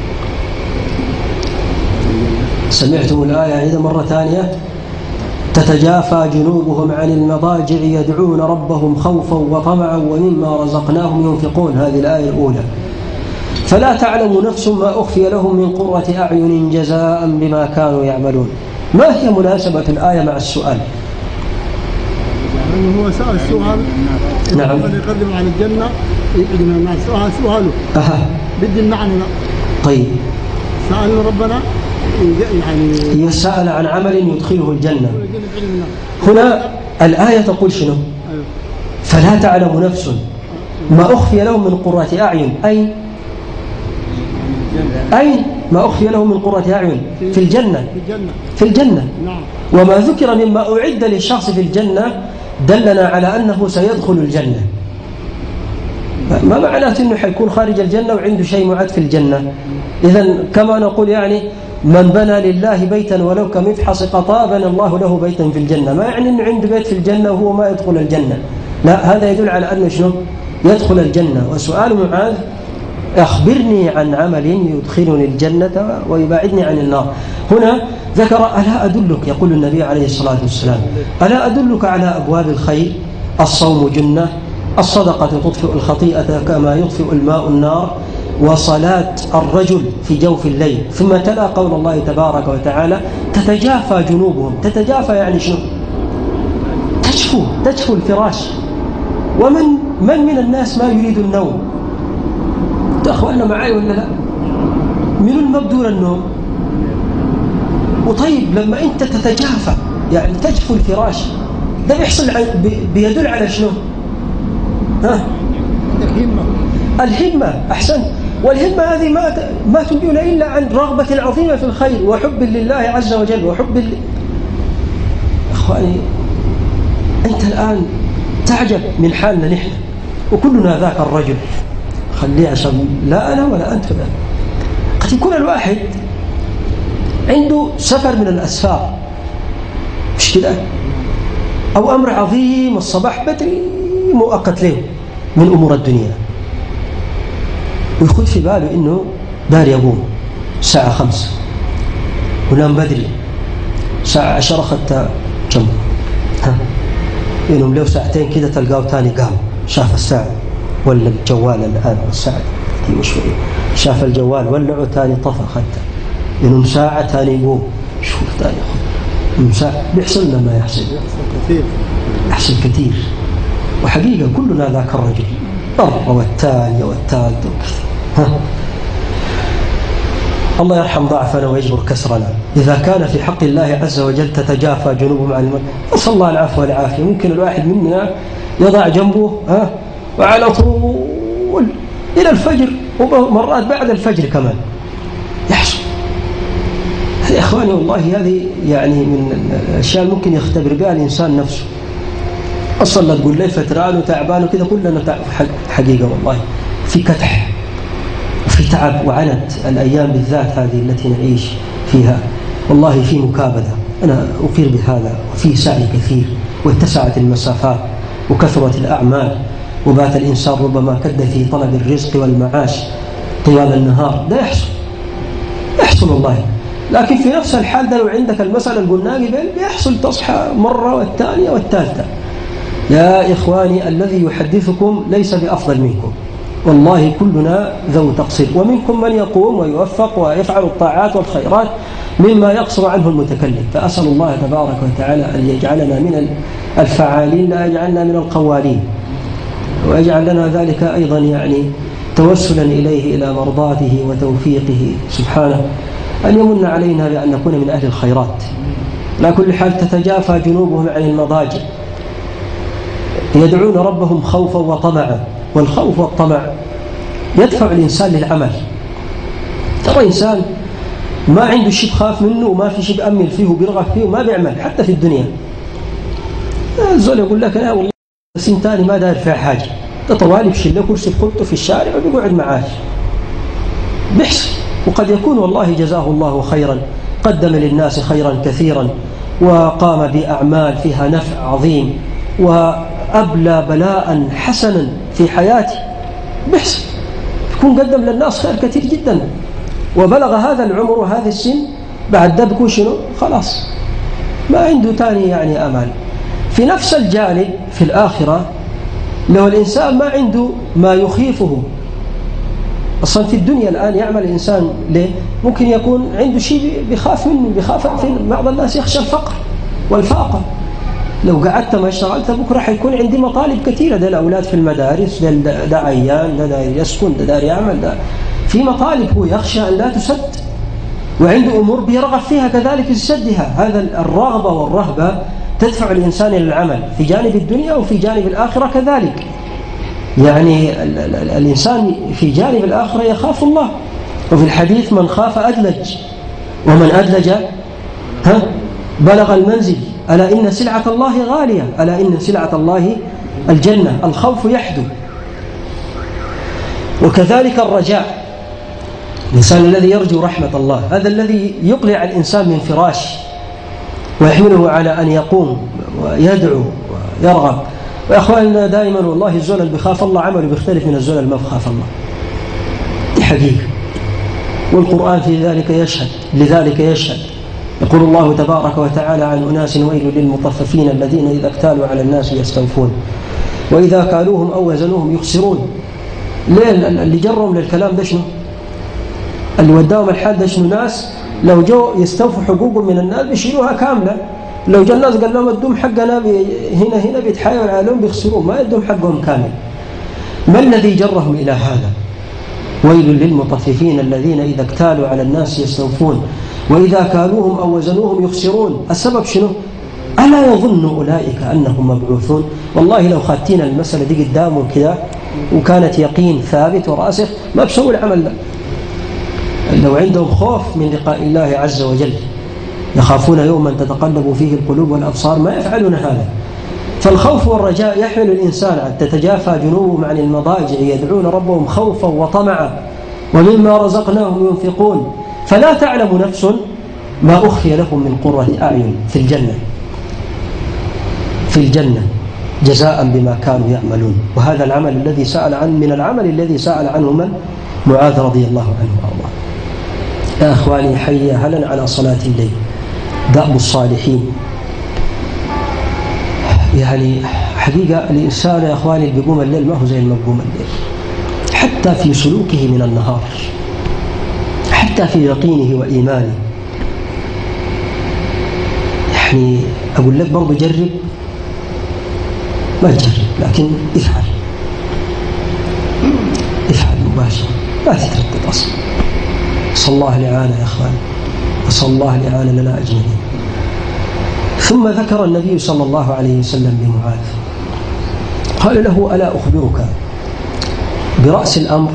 سمعتم الآية إذا مرة ثانية؟ تتجافى جنوبهم عن المضاجع يدعون ربهم خوفا وطمعا ومما رزقناهم ينفقون، هذه الآية الأولى. فلا تعلم نفس ما أخفي لهم من قرة أعين جزاء بما كانوا يعملون. ما هي مناسبة الآية مع السؤال؟ يعني هو سأل السؤال. نعم. يقدم على الجنة يبعد من الناس. سؤاله بدي المعنى. طيب، سألنا ربنا يعني يسأل عن عمل يدخله الجنة. هنا الآية تقول شنو؟ فلا تعلم نفس ما أخفي لهم من قرة أعين. أين ما أخفي لهم من قرة أعين؟ في الجنة. في الجنة. وما ذكر مما أعد للشخص في الجنة دلنا على أنه سيدخل الجنة. ما معناته أنه حيكون خارج الجنة وعنده شيء معد في الجنة. إذن كما نقول يعني من بنى لله بيتا ولو كمفحص قطاء بنى الله له بيتا في الجنة. ما يعني أنه عنده بيت في الجنة وهو ما يدخل الجنة، لا، هذا يدل على أنه شنو؟ يدخل الجنة. وسؤال معاذ: أخبرني عن عمل يدخلني الجنة ويباعدني عن النار. هنا ذكر: ألا أدلك، يقول النبي عليه الصلاة والسلام: ألا أدلك على أبواب الخير؟ الصوم جنة، الصدقة تطفئ الخطيئة كما يطفئ الماء النار، وصلاة الرجل في جوف الليل. ثم تلا قول الله تبارك وتعالى: تتجافى جنوبهم. تتجافى يعني شنو؟ تجفو الفراش. ومن من الناس ما يريد النوم؟ أخواننا معي ولا لا؟ من المبدور النوم؟ وطيب، لما أنت تتجافى يعني تجفو الفراش، ده بيحصل بيدل على شنو؟ الهمة. أحسن. والهمة هذه ما تنبئنا إلا عن رغبة عظيمة في الخير وحب لله عز وجل وحب أخواني، أنت الآن تعجب من حالنا نحن، وكلنا ذاك الرجل. خليه عشان لا أنا ولا أنت ولا. قد يكون الواحد عنده سفر من الأسفار، مش كده؟ أو أمر عظيم الصباح بدري مؤقت له من أمور الدنيا، ويخد في باله إنه دار يقوم الساعة 5 ونام بدري الساعة 10 خدت كم، إنهم لو ساعتين كده تلقاه تاني قام شاف الساعة ولا الجوال الآن الساعة وشوي، شاف الجوال ولعه تاني طفى خدته، إنهم ساعة تاني يقوم شوف تاني خد ساعة. بيحصل لنا ما يحصل، يحصل كثير. وحقيقة كلنا ذاك الرجل، مرة والتالية والتالتة وكذا. الله يرحم ضعفنا ويجبر كسرنا. إذا كان في حق الله عز وجل تتجافى جنوبهم عن الماء، نسأل الله العفو والعافية. ممكن الواحد مننا يضع جنبه وعلى طول إلى الفجر، ومرات بعد الفجر كمان يحصل. يا إخواني والله هذه يعني من الأشياء ممكن يختبر بها الإنسان نفسه. أصلا تقول لي فتران وتعبان وكذا، كلنا حقيقة والله في كدح وفي تعب وعنت الأيام بالذات هذه التي نعيش فيها. والله في مكابدة، أنا أقر بهذا، وفي سعي كثير واتسعت المسافات وكثرت الأعمال، وبات الإنسان ربما كد في طلب الرزق والمعاش طوال النهار. ده يحصل والله. لكن في نفس الحال ده لو عندك المسألة اللي قلناها قبل بيحصل تصحى مرة والثانية والثالثة. يا إخواني، الذي يحدثكم ليس بأفضل منكم، والله كلنا ذو تقصير، ومنكم من يقوم ويوفق ويفعل الطاعات والخيرات مما يقصر عنه المتكلم. فأسأل الله تبارك وتعالى أن يجعلنا من الفعالين لا يجعلنا من القوالين، ويجعل لنا ذلك أيضا يعني توسلا إليه إلى مرضاته وتوفيقه سبحانه، أن يمن علينا بأن نكون من أهل الخيرات. على كل حال تتجافى جنوبهم عن المضاجع يدعون ربهم خوفا وطمعا، والخوف والطمع يدفع الإنسان للعمل. ترى إنسان ما عنده شيء بخاف منه وما في شيء بأمل فيه وبيرغب فيه وما بيعمل حتى في الدنيا. الزول يقول لك أنا والله سنتاني ما داير فيها حاجة، ده طوالي بشيل له كرسي بخلطه في الشارع وبيقعد معاه بيحصل. وقد يكون والله جزاه الله خيرا، قدم للناس خيرا كثيرا وقام بأعمال فيها نفع عظيم وأبلى بلاء حسنا في حياته، بيحصل يكون قدم للناس خير كثير جدا وبلغ هذا العمر وهذا السن، بعد ده بيكون شنو؟ خلاص ما عنده تاني يعني أمل. في نفس الجانب في الآخرة لو الإنسان ما عنده ما يخيفه، أصلا في الدنيا الآن يعمل الإنسان ليه؟ ممكن يكون عنده شيء بيخاف منه، بيخاف بعض الناس يخشى الفقر والفاقة. لو قعدت ما اشتغلت بكرة حيكون عندي مطالب كثيرة، ده الأولاد في المدارس، ده عيان، ده داير يسكن، ده داير يعمل، ده في مطالب هو يخشى أن لا تسد، وعنده أمور بيرغب فيها كذلك يسدها. هذا الرغبة والرهبة تدفع الإنسان إلى العمل في جانب الدنيا وفي جانب الآخرة كذلك. يعني الإنسان في جانب الآخرة يخاف الله، وفي الحديث من خاف أدلج، ومن أدلج بلغ المنزل، ألا إن سلعة الله غالية، ألا إن سلعة الله الجنة. الخوف يحدو. وكذلك الرجاء، الإنسان الذي يرجو رحمة الله، هذا الذي يقلع الإنسان من فراش ويحمله على أن يقوم ويدعو ويرغب. ويا أخواننا دائما والله الزول اللي بخاف الله عمله بيختلف من الزول اللي ما بخاف الله، دي حقيقة، والقرآن في ذلك يشهد، لذلك يشهد. يقول الله تبارك وتعالى عن أناس ويل للمطففين الذين إذا اكتالوا على الناس يستوفون وإذا كالوهم أو وزنوهم يخسرون. ليه اللي جرهم للكلام ده شنو؟ اللي وداهم الحال ده شنو؟ ناس لو جو يستوفوا حقوقهم من الناس بيشيلوها كاملة، لو جاء الناس قال لهم ادوم حقنا هنا بيتحايلوا عليهم بيخسرون، ما يدوم حقهم كامل. ما الذي جرهم إلى هذا؟ ويل للمطففين الذين إذا اكتالوا على الناس يستوفون وإذا كالوهم أو وزنوهم يخسرون. السبب شنو؟ ألا يظن أولئك أنهم مبعوثون؟ والله لو خاتين المسألة دي قدامهم كذا وكانت يقين ثابت وراسخ ما بسووا العمل ده. لو عندهم خوف من لقاء الله عز وجل، يخافون يوما تتقلب فيه القلوب والأبصار، ما يفعلون هذا. فالخوف والرجاء يحمل الإنسان أن تتجافى جنوبهم عن المضاجع يدعون ربهم خوفا وطمعا ومما رزقناهم ينفقون فلا تعلم نفس ما أخفي لهم من قرة أعين في الجنة جزاء بما كانوا يعملون. وهذا العمل الذي سأل عنه من العمل الذي سأل عنه من؟ معاذ رضي الله عنه وأرضاه. يا أخواني حي هلا على صلاة الليل، دأب الصالحين. يعني حقيقة الإنسان يا أخواني اللي بيقوم الليل ما هو زي اللي بيقوم الليل، حتى في سلوكه من النهار، حتى في يقينه وإيمانه. يعني أقول لك برضو جرب، ما تجرب لكن افعل مباشرة، لا تتردد أصلا. صلى الله الإعانة يا أخواني، وصلى الله الإعانة لنا أجمعين. ثم ذكر النبي صلى الله عليه وسلم لمعاذ قال له ألا أخبرك برأس الأمر؟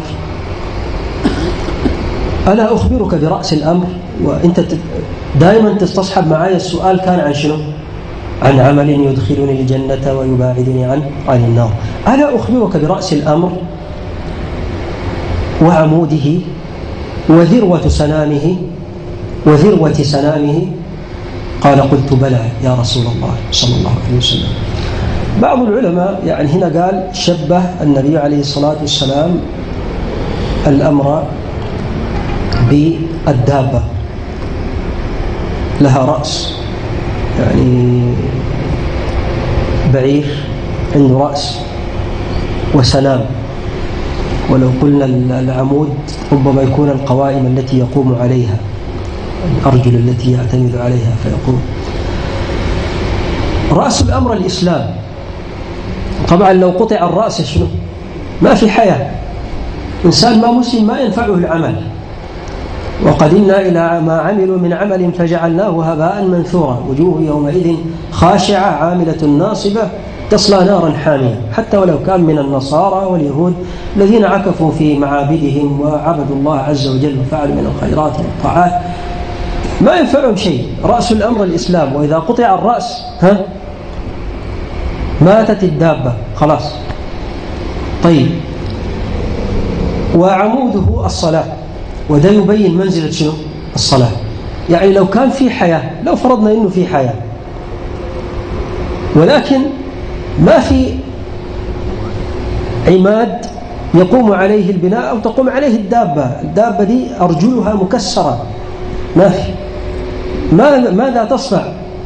ألا أخبرك برأس الأمر؟ وأنت دائما تستصحب معايا السؤال كان عن شنو؟ عن عمل يدخلني الجنة ويباعدني عن النار. ألا أخبرك برأس الأمر وعموده وذروة سنامه؟ قال قلت بلى يا رسول الله صلى الله عليه وسلم. بعض العلماء يعني هنا قال شبه النبي عليه الصلاة والسلام الأمر بالدابة، لها رأس، يعني بعير عنده رأس وسنام، ولو قلنا العمود ربما يكون القوائم التي يقوم عليها، الأرجل التي يعتمد عليها فيقوم. رأس الأمر الإسلام. طبعا لو قطع الرأس شنو؟ ما في حياة. إنسان ما مسلم ما ينفعه العمل. وقدمنا إلى ما عملوا من عمل فجعلناه هباء منثورا، وجوه يومئذ خاشعة عاملة ناصبة تصلى نارا حامية. حتى ولو كان من النصارى واليهود الذين عكفوا في معابدهم وعبدوا الله عز وجل وفعلوا من الخيرات والطاعات، ما ينفعهم شيء. رأس الأمر الإسلام، وإذا قطع الرأس ماتت الدابة خلاص. طيب، وعموده الصلاة، وده يبين منزلة شنو؟ الصلاة. يعني لو كان في حياة، لو فرضنا إنه في حياة ولكن ما في عماد يقوم عليه البناء أو تقوم عليه الدابة دي أرجلها مكسرة، ما في، ماذا تصنع؟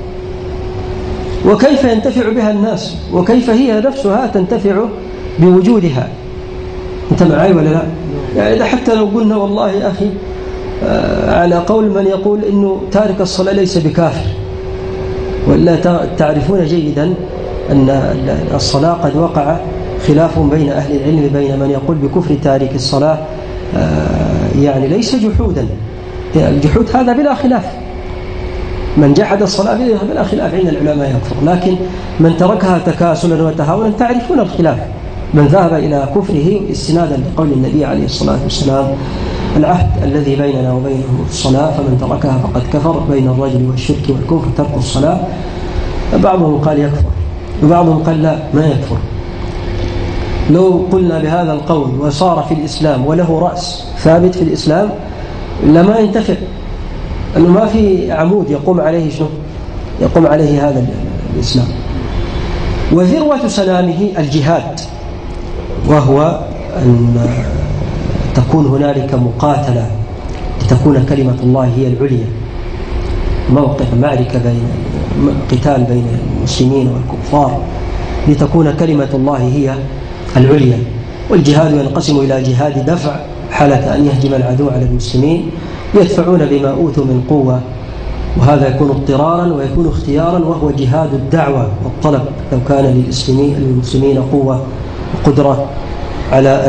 وكيف ينتفع بها الناس؟ وكيف هي نفسها تنتفع بوجودها؟ أنت معي ولا لا؟ يعني إذا حتى لو قلنا والله يا أخي على قول من يقول إنه تارك الصلاة ليس بكافر، ولا تعرفون جيدا أن الصلاة قد وقع خلاف بين أهل العلم بين من يقول بكفر تارك الصلاة، يعني ليس جحودا، الجحود هذا بلا خلاف، من جحد الصلاة بلا خلاف عند العلماء يكفر، لكن من تركها تكاسلا وتهاونا تعرفون الخلاف. من ذهب إلى كفره استنادا لقول النبي عليه الصلاة والسلام: العهد الذي بيننا وبينهم الصلاة، فمن تركها فقد كفر. بين الرجل والشرك والكفر ترك الصلاة. بعضهم قال يكفر وبعضهم قال لا، ما يكفر. لو قلنا بهذا القول وصار في الإسلام وله رأس ثابت في الإسلام لما ينتفع، أنه ما في عمود يقوم عليه شنو؟ يقوم عليه هذا الإسلام. وذروة سلامه الجهاد، وهو أن تكون هنالك مقاتلة لتكون كلمة الله هي العليا، موقف معركة بين قتال بين المسلمين والكفار لتكون كلمة الله هي العليا. والجهاد ينقسم إلى جهاد دفع حالة أن يهجم العدو على المسلمين، يدفعون بما أوتوا من قوة، وهذا يكون اضطرارا ويكون اختيارا، وهو جهاد الدعوة والطلب. لو كان للمسلمين قوة وقدرة على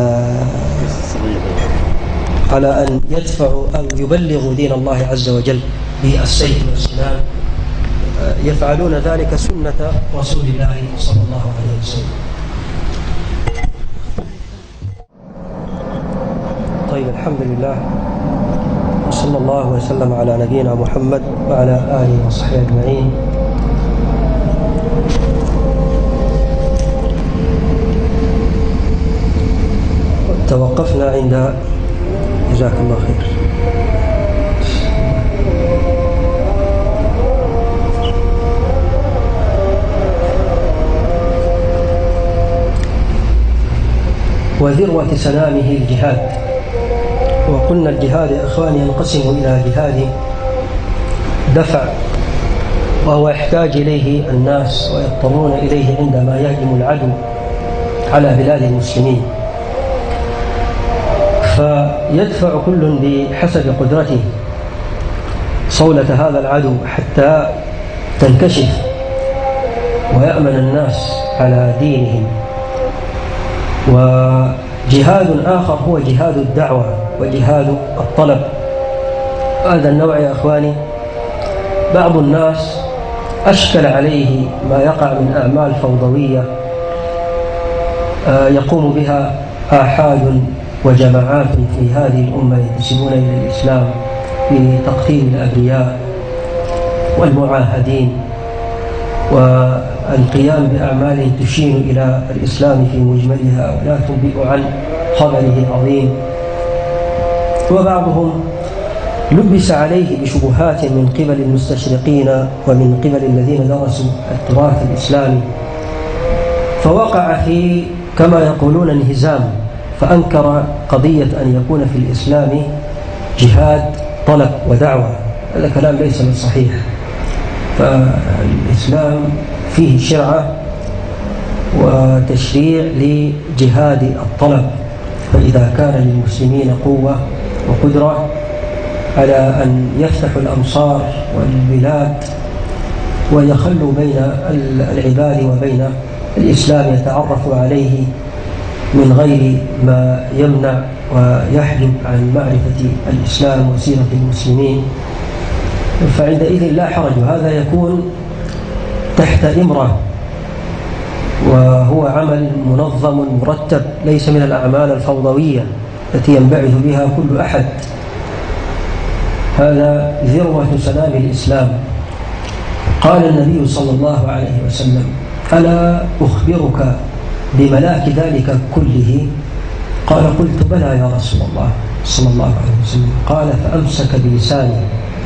أن يدفعوا أو يبلغوا دين الله عز وجل بالسيف والسنان، يفعلون ذلك سنة رسول الله صلى الله عليه وسلم. طيب، الحمد لله، وصلى الله وسلم على نبينا محمد وعلى آله وصحبه أجمعين. توقفنا عند جزاك الله خير. وذروة سلامه الجهاد. وقلنا الجهاد يا إخواني ينقسم إلى جهاد دفع، وهو يحتاج إليه الناس ويضطرون إليه عندما يهجم العدو على بلاد المسلمين، فيدفع كل بحسب قدرته صولة هذا العدو حتى تنكشف ويأمن الناس على دينهم. وجهاد آخر هو جهاد الدعوة وجهاد الطلب. هذا النوع يا أخواني بعض الناس أشكل عليه ما يقع من أعمال فوضوية يقوم بها آحاد وجماعات في هذه الأمة ينتسبون إلى الإسلام بتقتيل الأبرياء والمعاهدين والقيام بأعمال تشير إلى الإسلام في مجملها ولا تنبئ عن خبره العظيم. وبعضهم لبس عليه بشبهات من قبل المستشرقين ومن قبل الذين درسوا التراث الإسلامي، فوقع في كما يقولون انهزام، فأنكر قضية أن يكون في الإسلام جهاد طلب ودعوة. هذا كلام ليس بالصحيح. فالإسلام فيه شرعة وتشريع لجهاد الطلب فإذا كان للمسلمين قوة وقدرة على أن يفتحوا الأمصار والبلاد ويخلوا بين العباد وبين الإسلام يتعرفوا عليه من غير ما يمنع ويحجب عن معرفة الإسلام وسيرة المسلمين، فعندئذ لا حرج. هذا يكون تحت إمرة، وهو عمل منظم مرتب، ليس من الأعمال الفوضوية التي ينبعث بها كل أحد. هذا ذروة سلام الإسلام. قال النبي صلى الله عليه وسلم: ألا أخبرك بملاك ذلك كله؟ قال: قلت: بلى يا رسول الله صلى الله عليه وسلم. قال: فأمسك بلسانه.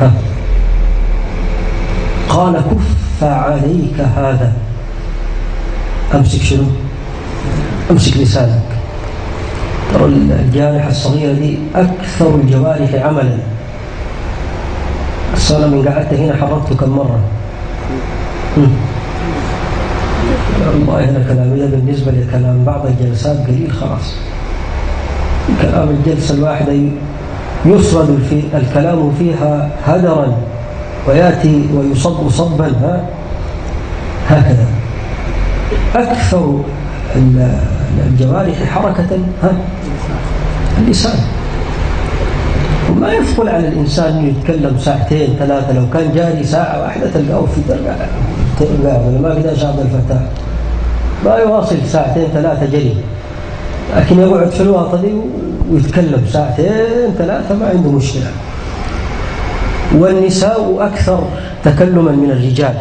قال: كف عليك هذا. أمسك شنو؟ أمسك لسانك. ترى الجارحة الصغيرة دي أكثر الجوارح عملا. أنا من قعدت هنا حركته كم مرة؟ والله أنا كلامي بالنسبة لكلام بعض الجلسات قليل خلاص. كلام الجلسة الواحدة يسرد الكلام فيها هدرا ويأتي ويصب صبا هكذا. أكثر الجوارح حركة اللسان. وما يثقل على الإنسان أن يتكلم ساعتين ثلاثة. لو كان جاري ساعة واحدة تلقاه في ترقع ولا ما قدر شعب الفتاة ما يواصل ساعتين ثلاثة جري، لكن يقعد في الوسط دي ويتكلم ساعتين ثلاثة ما عنده مشكلة. والنساء أكثر تكلما من الرجال.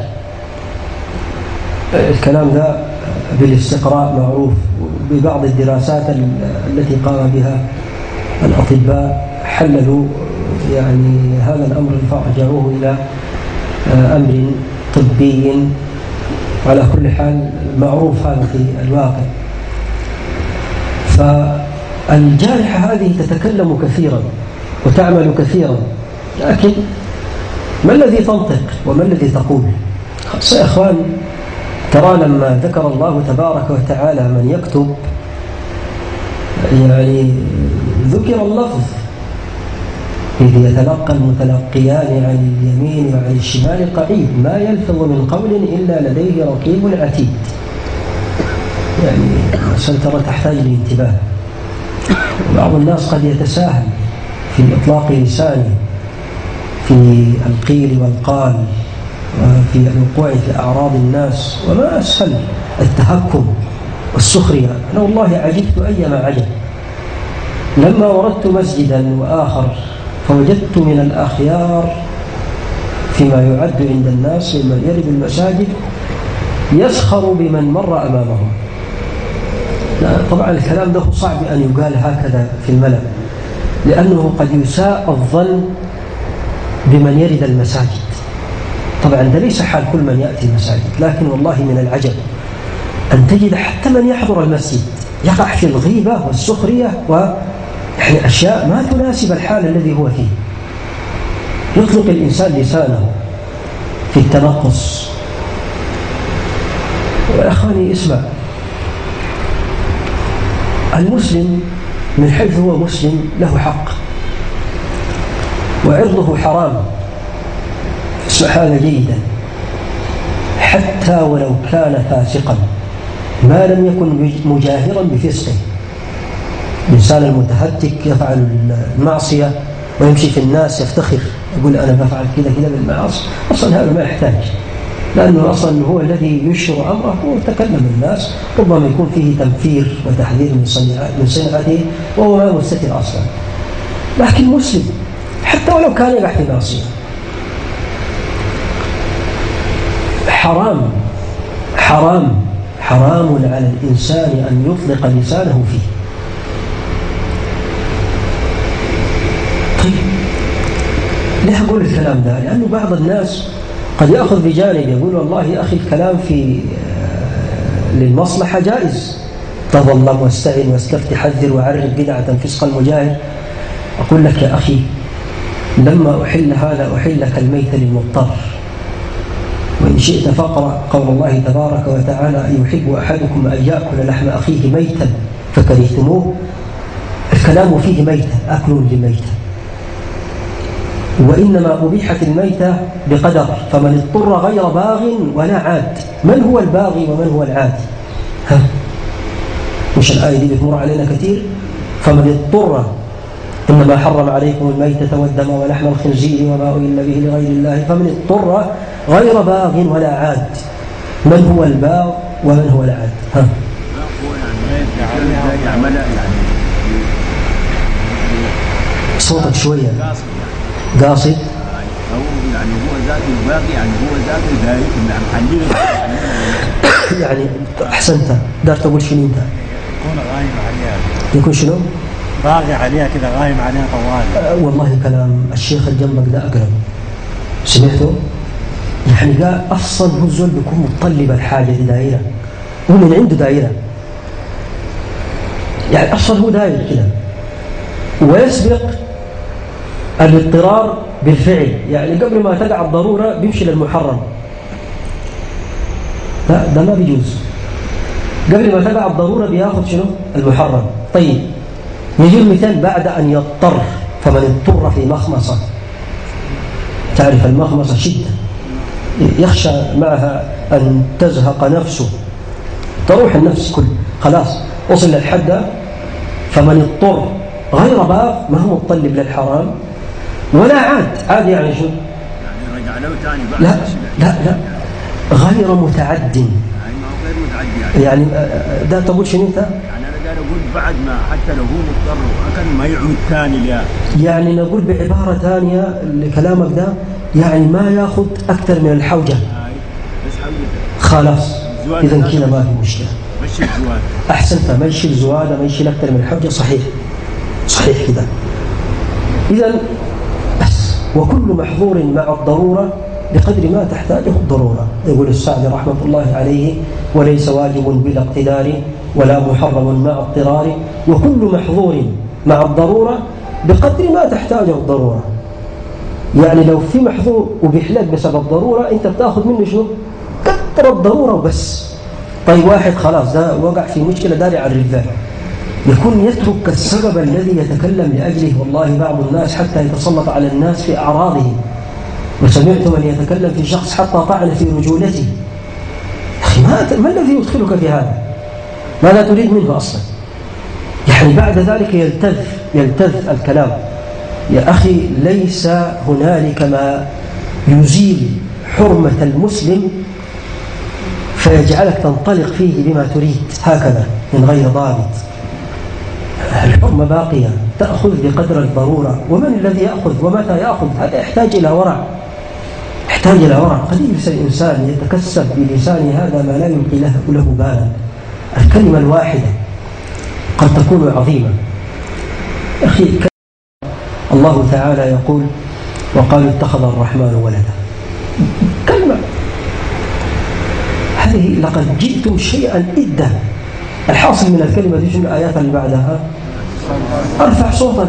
الكلام ذا بالاستقراء معروف، ببعض الدراسات التي قام بها الأطباء حللوا يعني هذا الأمر فرجعوه إلى أمر طبي. على كل حال معروف هذا في الواقع. فالجارحة هذه تتكلم كثيرا وتعمل كثيرا، لكن ما الذي تنطق وما الذي تقول؟ خاصة يا إخوان، ترى لما ذكر الله تبارك وتعالى من يكتب يعني ذكر اللفظ: إذ يتلقى المتلقيان عن اليمين وعن الشمال قعيد ما يلفظ من قول إلا لديه رقيب عتيد. يعني عشان ترى تحتاج لانتباه. بعض الناس قد يتساهل في إطلاق لسانه في القيل والقال وفي الوقوع في أعراض الناس، وما أسهل التهكم والسخرية. أنا والله عجبت أيما عجب لما وردت مسجدا وآخر فوجدت من الأخيار فيما يعد عند الناس ممن يرد المساجد يسخر بمن مر أمامهم. طبعا الكلام ده صعب أن يقال هكذا في الملأ، لأنه قد يساء الظن بمن يرد المساجد. طبعا ده ليس حال كل من يأتي المساجد، لكن والله من العجب أن تجد حتى من يحضر المسجد يقع في الغيبة والسخرية يعني أشياء ما تناسب الحال الذي هو فيه. يطلق الإنسان لسانه في التنقص. يا أخواني اسمع، المسلم من حيث هو مسلم له حق وعرضه حرام. اسمع هذا جيدا، حتى ولو كان فاسقا ما لم يكن مجاهرا بفسقه. الإنسان المتهتك يفعل المعصية ويمشي في الناس يفتخر يقول أنا بفعل كذا كذا بالمعاصي، أصلا هذا ما يحتاج، لأنه أصلا هو الذي يشهر أمره وتكلم الناس، ربما يكون فيه تنفير وتحذير من صنعته وهو ما مستتر أصلا. لكن مسلم حتى ولو كان يقع في معصية حرام حرام حرام على الإنسان أن يطلق لسانه فيه. طيب ليه أقول الكلام ده؟ لأنه بعض الناس قد يأخذ بجانب يقول والله يا أخي الكلام في للمصلحة جائز، تظلم واستعن واستفتي حذر وعرف بدعة فسق المجاهر. أقول لك يا أخي لما أحل هذا أحل لك الميت للمضطر، وإن شئت فاقرأ قول الله تبارك وتعالى: يحب أحدكم أن يأكل لحم أخيه ميتا فكرهتموه الكلام فيه ميتة، أكل لميتة، وإنما أبيحت الميتة بقدر، فمن اضطر غير باغ ولا عاد. من هو الباغي ومن هو العاد؟ مش الآية دي بتمر علينا كثير؟ فمن اضطر، إنما حرم عليكم الميتة والدم ولحم الخنزير وما أهل به لغير الله، فمن اضطر غير باغ ولا عاد. من هو الباغ ومن هو العاد؟ صوتك شوية قاصد. يعني هو ذات الباقي، يعني هو ذات الباقي يعني أحسنت، دار تقول شنو أنت؟ يكون غايم عليها. يكون شنو؟ باقي عليها كذا، غايم عليها طوال. والله كلام الشيخ الجنبك ده أقرب، سمعته؟ يعني قال أصلا هو الزول بيكون متطلب الحاجة دي دائرة، هو من عنده دائرة، يعني أصلا هو داير كده، ويسبق الاضطرار بالفعل. يعني قبل ما تقع الضرورة بيمشي للمحرم، لا ده ما بيجوز. قبل ما تقع الضرورة بياخذ شنو؟ المحرم. طيب يجي المثال بعد أن يضطر، فمن اضطر في مخمصة، تعرف المخمصة شدة، يخشى معها أن تزهق نفسه، تروح النفس كل خلاص وصل للحد. فمن اضطر غير باغ، ما هو مطلب للحرام ولا عاد يعني شو؟ يعني رجع له ثاني بعد. لا غير متعد. يعني ده تقول شنو انت؟ يعني انا قاعد اقول بعد ما حتى لو هو مضطر اكل ما يعود ثاني لا. يعني نقول بعباره ثانيه لكلامك ده، يعني ما ياخذ اكثر من الحوجه. بس خلاص اذا كذا ما في مشكله. مشي الزواد. احسنت، ما يشيل زواده، ما يشيل اكثر من الحوجه، صحيح كذا. اذا بس وكل محظور مع الضروره بقدر ما تحتاجه الضرورة. يقول السعدي رحمة الله عليه: وليس واجب بلا اقتدار ولا محرم مع اضطرار، وكل محظور مع الضرورة بقدر ما تحتاجه الضرورة. يعني لو في محظور وبيحلك بسبب ضرورة، انت بتاخذ منه شنو؟ قدر الضرورة وبس. طيب واحد خلاص ده وقع في مشكلة داري على الرذال، يكون يترك السبب الذي يتكلم لأجله. والله بعض الناس حتى يتسلط على الناس في أعراضهم، وسمعت من يتكلم في شخص حتى طعن في رجولته. أخي ما الذي يدخلك في هذا؟ ماذا تريد منه أصلا؟ يعني بعد ذلك يلتذ الكلام. يا أخي ليس هنالك ما يزيل حرمة المسلم فيجعلك تنطلق فيه بما تريد هكذا من غير ضابط. الحرمة باقية، تأخذ بقدر الضرورة. ومن الذي يأخذ ومتى يأخذ؟ هذا يحتاج إلى ورع، قد يجلس الإنسان يتكسب بلسانه هذا ما لا يلقي له بالا. الكلمة الواحدة قد تكون عظيمة. أخي الله تعالى يقول: وقالوا اتخذ الرحمن ولدا. كلمة هذه لقد جئتم شيئا إدا. الحاصل من الكلمة دي شنو الآيات اللي بعدها؟ أرفع صوتا،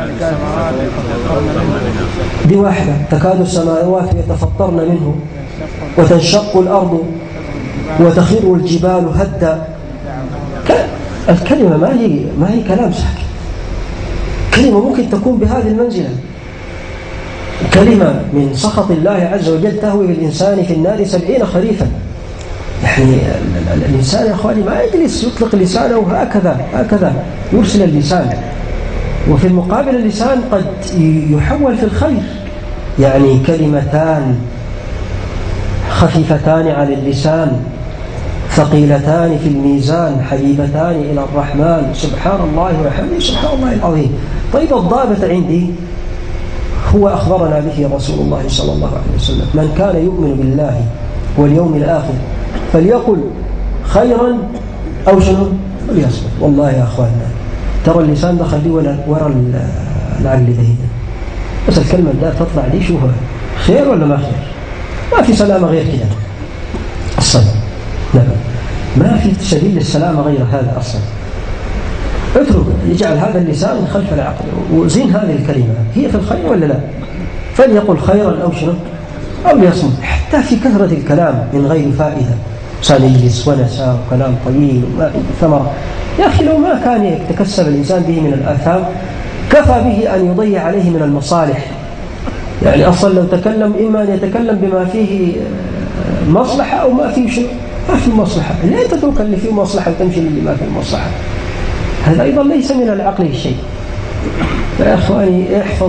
دي واحدة. تكاد السماوات يتفطرن منه وتنشق الأرض وتخر الجبال هدا. الكلمة ما هي كلام ساكت. كلمة ممكن تكون بهذه المنزلة، كلمة من سخط الله عز وجل تهوي بالإنسان في النار 70 خريفا. يعني الإنسان يا أخواني ما يجلس يطلق لسانه هكذا يرسل اللسان، وفي المقابل اللسان قد يحول في الخير. يعني كلمتان خفيفتان على اللسان ثقيلتان في الميزان حبيبتان إلى الرحمن سبحان الله وبحمده سبحان الله العظيم. طيب الضابط عندي هو أخبرنا به رسول الله صلى الله عليه وسلم: من كان يؤمن بالله واليوم الآخر فليقل خيرا أو شنو وليصمت. والله يا أخواننا ترى اللسان ده خليه وراء العقل ده، بس الكلمة ده تطلع لي شوفها خير ولا ما خير. ما في سلامة غير كده أصلا، نعم ما في سبيل للسلامة غير هذا أصلا. اترك، يجعل هذا اللسان خلف العقل وزين هذه الكلمة هي في الخير ولا لا، فليقل خيرا أو شنو أو ليصمت. حتى في كثرة الكلام من غير فائدة صار يجلس ونسى وكلام طويل وما ثمرة. يا أخي لو ما كان يتكسب الإنسان به من الآثام كفى به أن يضيع عليه من المصالح. يعني أصلا لو تكلم إما أن يتكلم بما فيه مصلحة أو ما فيه شيء، ما فيه مصلحة، لا تترك اللي فيه مصلحة وتمشي اللي ما فيه مصلحة، هذا أيضا ليس من العقل شيء. فيا أخواني احفظ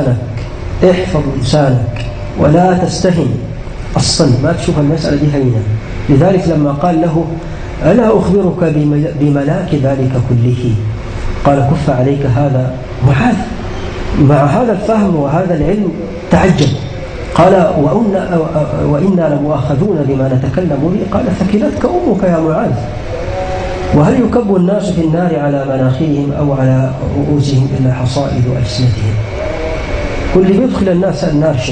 لسانك ولا تستهن. أصلا ما تشوف المسألة دي هينة. لذلك لما قال له ألا أخبرك بملاك ذلك كله، قال كف عليك هذا. معاذ مع هذا الفهم وهذا العلم تعجب، قال وإنا لمؤاخذون بما نتكلم به. قال ثكلتك أمك يا معاذ. وهل يكب الناس في النار على مناخرهم أو على رؤوسهم إلا حصائد ألسنتهم؟ كل اللي بيدخل الناس النار شيء،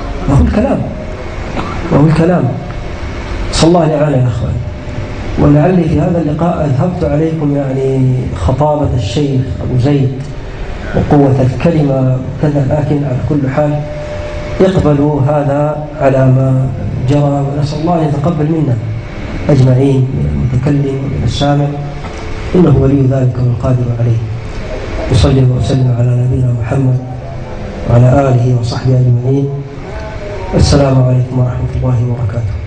وهو الكلام. صلى الله عليه يا أخوان. ولعلي في هذا اللقاء أذهبت عليكم يعني خطابة الشيخ أبو زيد وقوة الكلمة كذا، لكن على كل حال اقبلوا هذا على ما جرى، ونسأل الله أن يتقبل منا أجمعين، من المتكلم ومن السامع، إنه ولي ذلك والقادر عليه. وصلي وسلم على نبينا محمد وعلى آله وصحبه أجمعين. السلام عليكم ورحمة الله وبركاته.